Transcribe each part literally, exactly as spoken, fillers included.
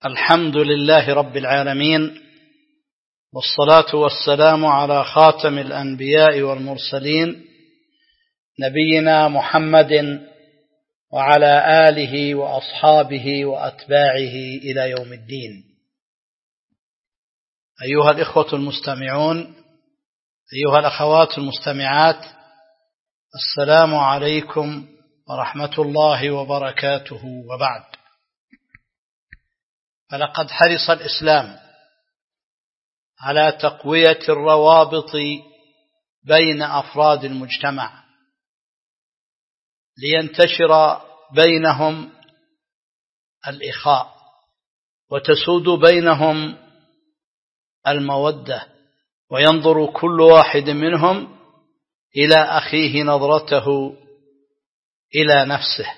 الحمد لله رب العالمين، والصلاة والسلام على خاتم الأنبياء والمرسلين نبينا محمد وعلى آله وأصحابه وأتباعه إلى يوم الدين. أيها الإخوة المستمعون، أيها الأخوات المستمعات، السلام عليكم ورحمة الله وبركاته. وبعد، فلقد حرص الإسلام على تقوية الروابط بين أفراد المجتمع لينتشر بينهم الإخاء وتسود بينهم المودة، وينظر كل واحد منهم إلى أخيه نظرته إلى نفسه.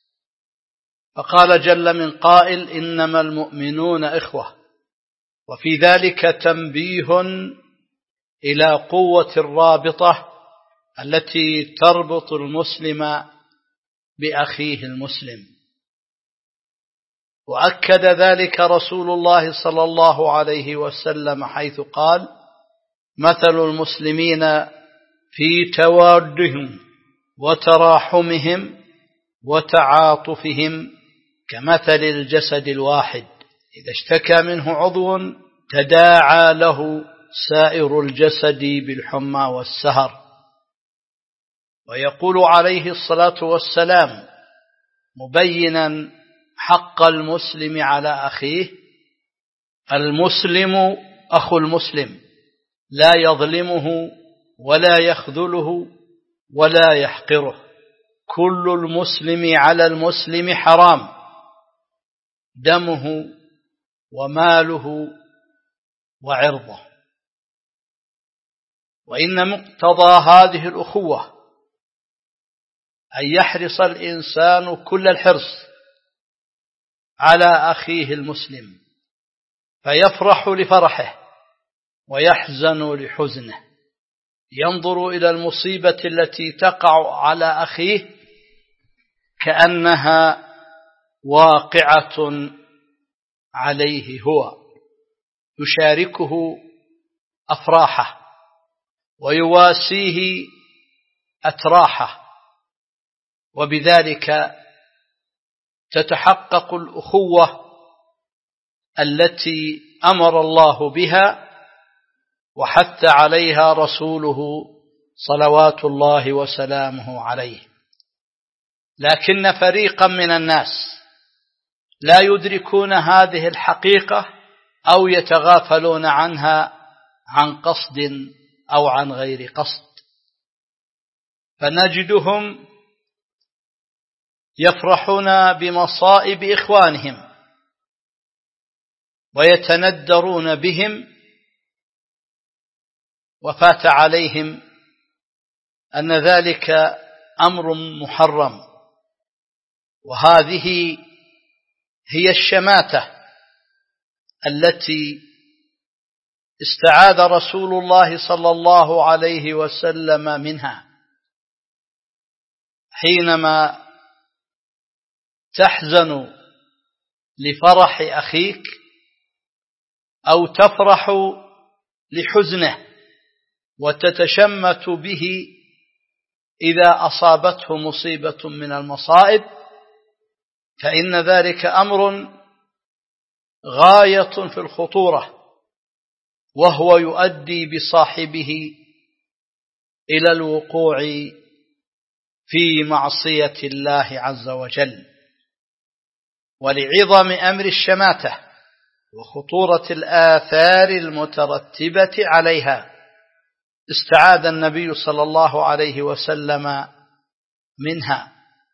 فقال جل من قائل: إنما المؤمنون إخوة. وفي ذلك تنبيه إلى قوة الرابطة التي تربط المسلم بأخيه المسلم، وأكد ذلك رسول الله صلى الله عليه وسلم حيث قال: مثل المسلمين في توادهم وتراحمهم وتعاطفهم كمثل الجسد الواحد إذا اشتكى منه عضو تداعى له سائر الجسد بالحمى والسهر. ويقول عليه الصلاة والسلام مبينا حق المسلم على أخيه: المسلم أخو المسلم، لا يظلمه ولا يخذله ولا يحقره، كل المسلم على المسلم حرام، دمه وماله وعرضه. وإن مقتضى هذه الأخوة أن يحرص الإنسان كل الحرص على أخيه المسلم، فيفرح لفرحه ويحزن لحزنه، ينظر إلى المصيبة التي تقع على أخيه كأنها واقعة عليه هو، يشاركه أفراحه ويواسيه أتراحه، وبذلك تتحقق الأخوة التي أمر الله بها وحث عليها رسوله صلوات الله وسلامه عليه. لكن فريقا من الناس لا يدركون هذه الحقيقة أو يتغافلون عنها عن قصد أو عن غير قصد، فنجدهم يفرحون بمصائب إخوانهم ويتندرون بهم، وفات عليهم أن ذلك أمر محرم. وهذه هي الشماتة التي استعاذ رسول الله صلى الله عليه وسلم منها حينما تحزن لفرح أخيك أو تفرح لحزنه وتتشمت به إذا أصابته مصيبة من المصائب، فإن ذلك أمر غاية في الخطورة، وهو يؤدي بصاحبه إلى الوقوع في معصية الله عز وجل. ولعظم أمر الشماتة وخطورة الآثار المترتبة عليها استعاذ النبي صلى الله عليه وسلم منها،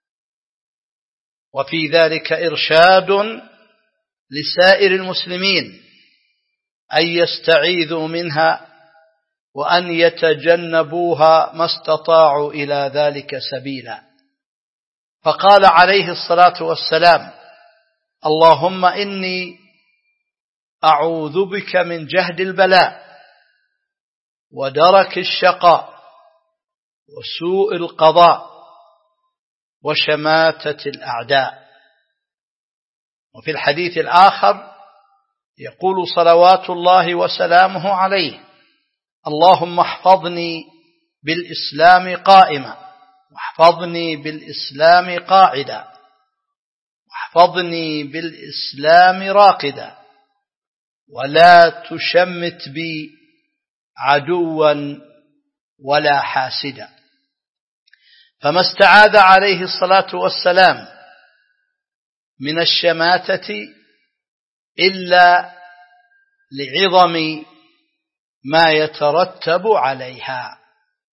وفي ذلك إرشاد لسائر المسلمين أن يستعيذوا منها وأن يتجنبوها ما استطاعوا إلى ذلك سبيلا. فقال عليه الصلاة والسلام: اللهم إني أعوذ بك من جهد البلاء ودرك الشقاء وسوء القضاء وشماتة الأعداء. وفي الحديث الآخر: يقول صلوات الله وسلامه عليه: اللهم احفظني بالإسلام قائما، واحفظني بالإسلام قاعدا، واحفظني بالإسلام راقدا، ولا تشمت بي عدوا ولا حاسدا. فما استعاذ عليه الصلاة والسلام من الشماتة إلا لعظم ما يترتب عليها،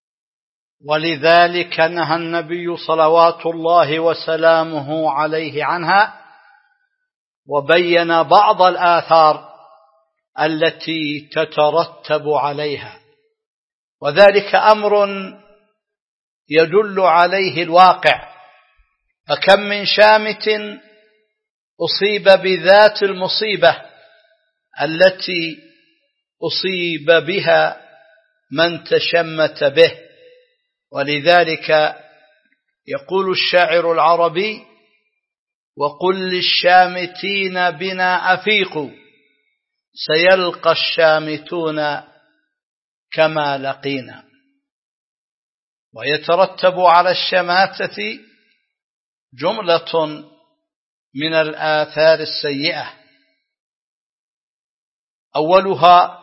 ولذلك نهى النبي صلوات الله وسلامه عليه عنها، وبين بعض الآثار التي تترتب عليها، وذلك أمر يدل عليه الواقع. فكم من شامت أصيب بذات المصيبة التي أصيب بها من تشمت به. ولذلك يقول الشاعر العربي: وقل للشامتين بنا أفيقوا، سيلقى الشامتون كما لقينا. ويترتب على الشماتة جملة من الآثار السيئة، أولها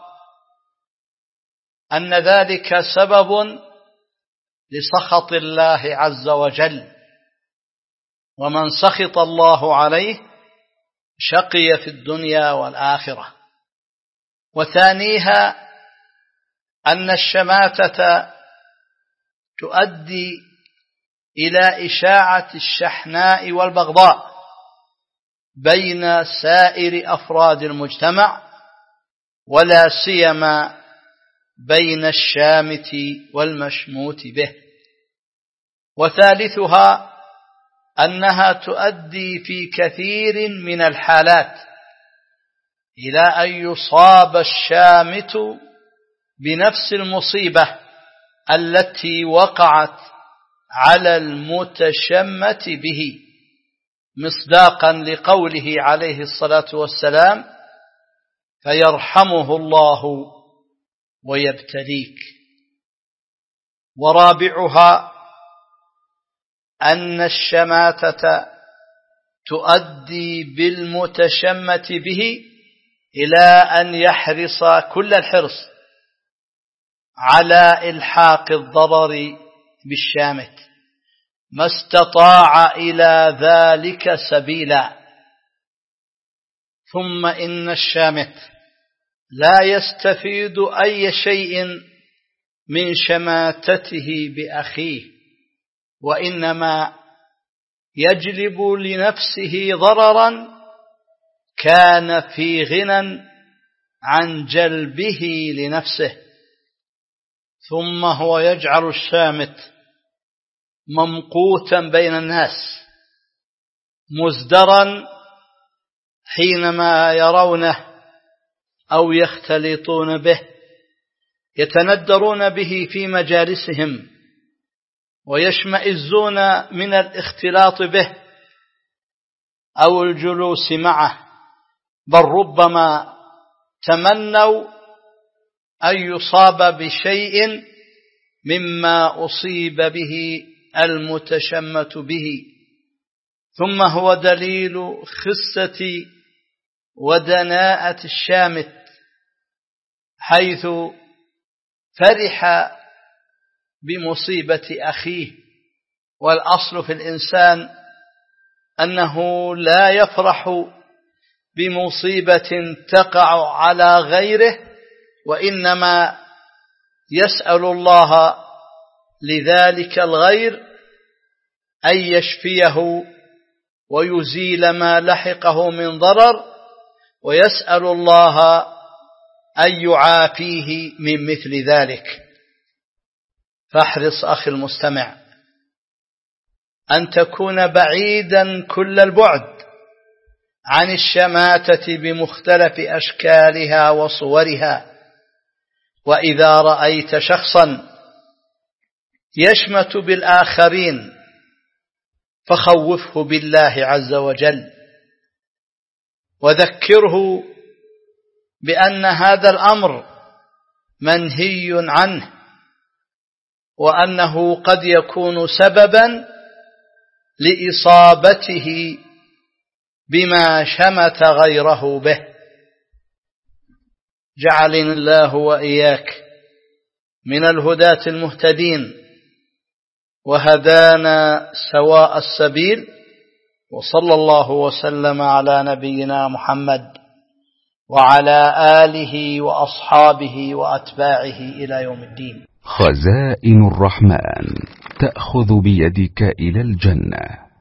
أن ذلك سبب لسخط الله عز وجل، ومن سخط الله عليه شقي في الدنيا والآخرة. وثانيها أن الشماتة تؤدي إلى إشاعة الشحناء والبغضاء بين سائر أفراد المجتمع، ولا سيما بين الشامت والمشموت به. وثالثها أنها تؤدي في كثير من الحالات إلى أن يصاب الشامت بنفس المصيبة التي وقعت على المتشمت به، مصداقا لقوله عليه الصلاة والسلام: فيرحمه الله ويبتليك. ورابعها أن الشماتة تؤدي بالمتشمت به إلى أن يحرص كل الحرص على إلحاق الضرر بالشامت ما استطاع إلى ذلك سبيلا. ثم إن الشامت لا يستفيد أي شيء من شماتته بأخيه، وإنما يجلب لنفسه ضررا كان في غنى عن جلبه لنفسه. ثم هو يجعل الشامت ممقوتا بين الناس، مزدرا حينما يرونه أو يختلطون به، يتندرون به في مجالسهم ويشمئزون من الاختلاط به أو الجلوس معه، بل ربما تمنوا أن يصاب بشيء مما أصيب به المتشمت به. ثم هو دليل خسة ودناءة الشامت، حيث فرح بمصيبة أخيه. والأصل في الإنسان أنه لا يفرح بمصيبة تقع على غيره، وإنما يسأل الله لذلك الغير أن يشفيه ويزيل ما لحقه من ضرر، ويسأل الله أن يعافيه من مثل ذلك. فاحرص أخي المستمع أن تكون بعيدا كل البعد عن الشماتة بمختلف أشكالها وصورها. وإذا رأيت شخصا يشمت بالآخرين فخوفه بالله عز وجل، وذكره بأن هذا الأمر منهي عنه، وأنه قد يكون سببا لإصابته بما شمت غيره به. جعلنا الله وإياك من الهداة المهتدين، وهدانا سواء السبيل. وصلى الله وسلم على نبينا محمد وعلى آله وأصحابه وأتباعه إلى يوم الدين. خزائن الرحمن تأخذ بيدك إلى الجنة.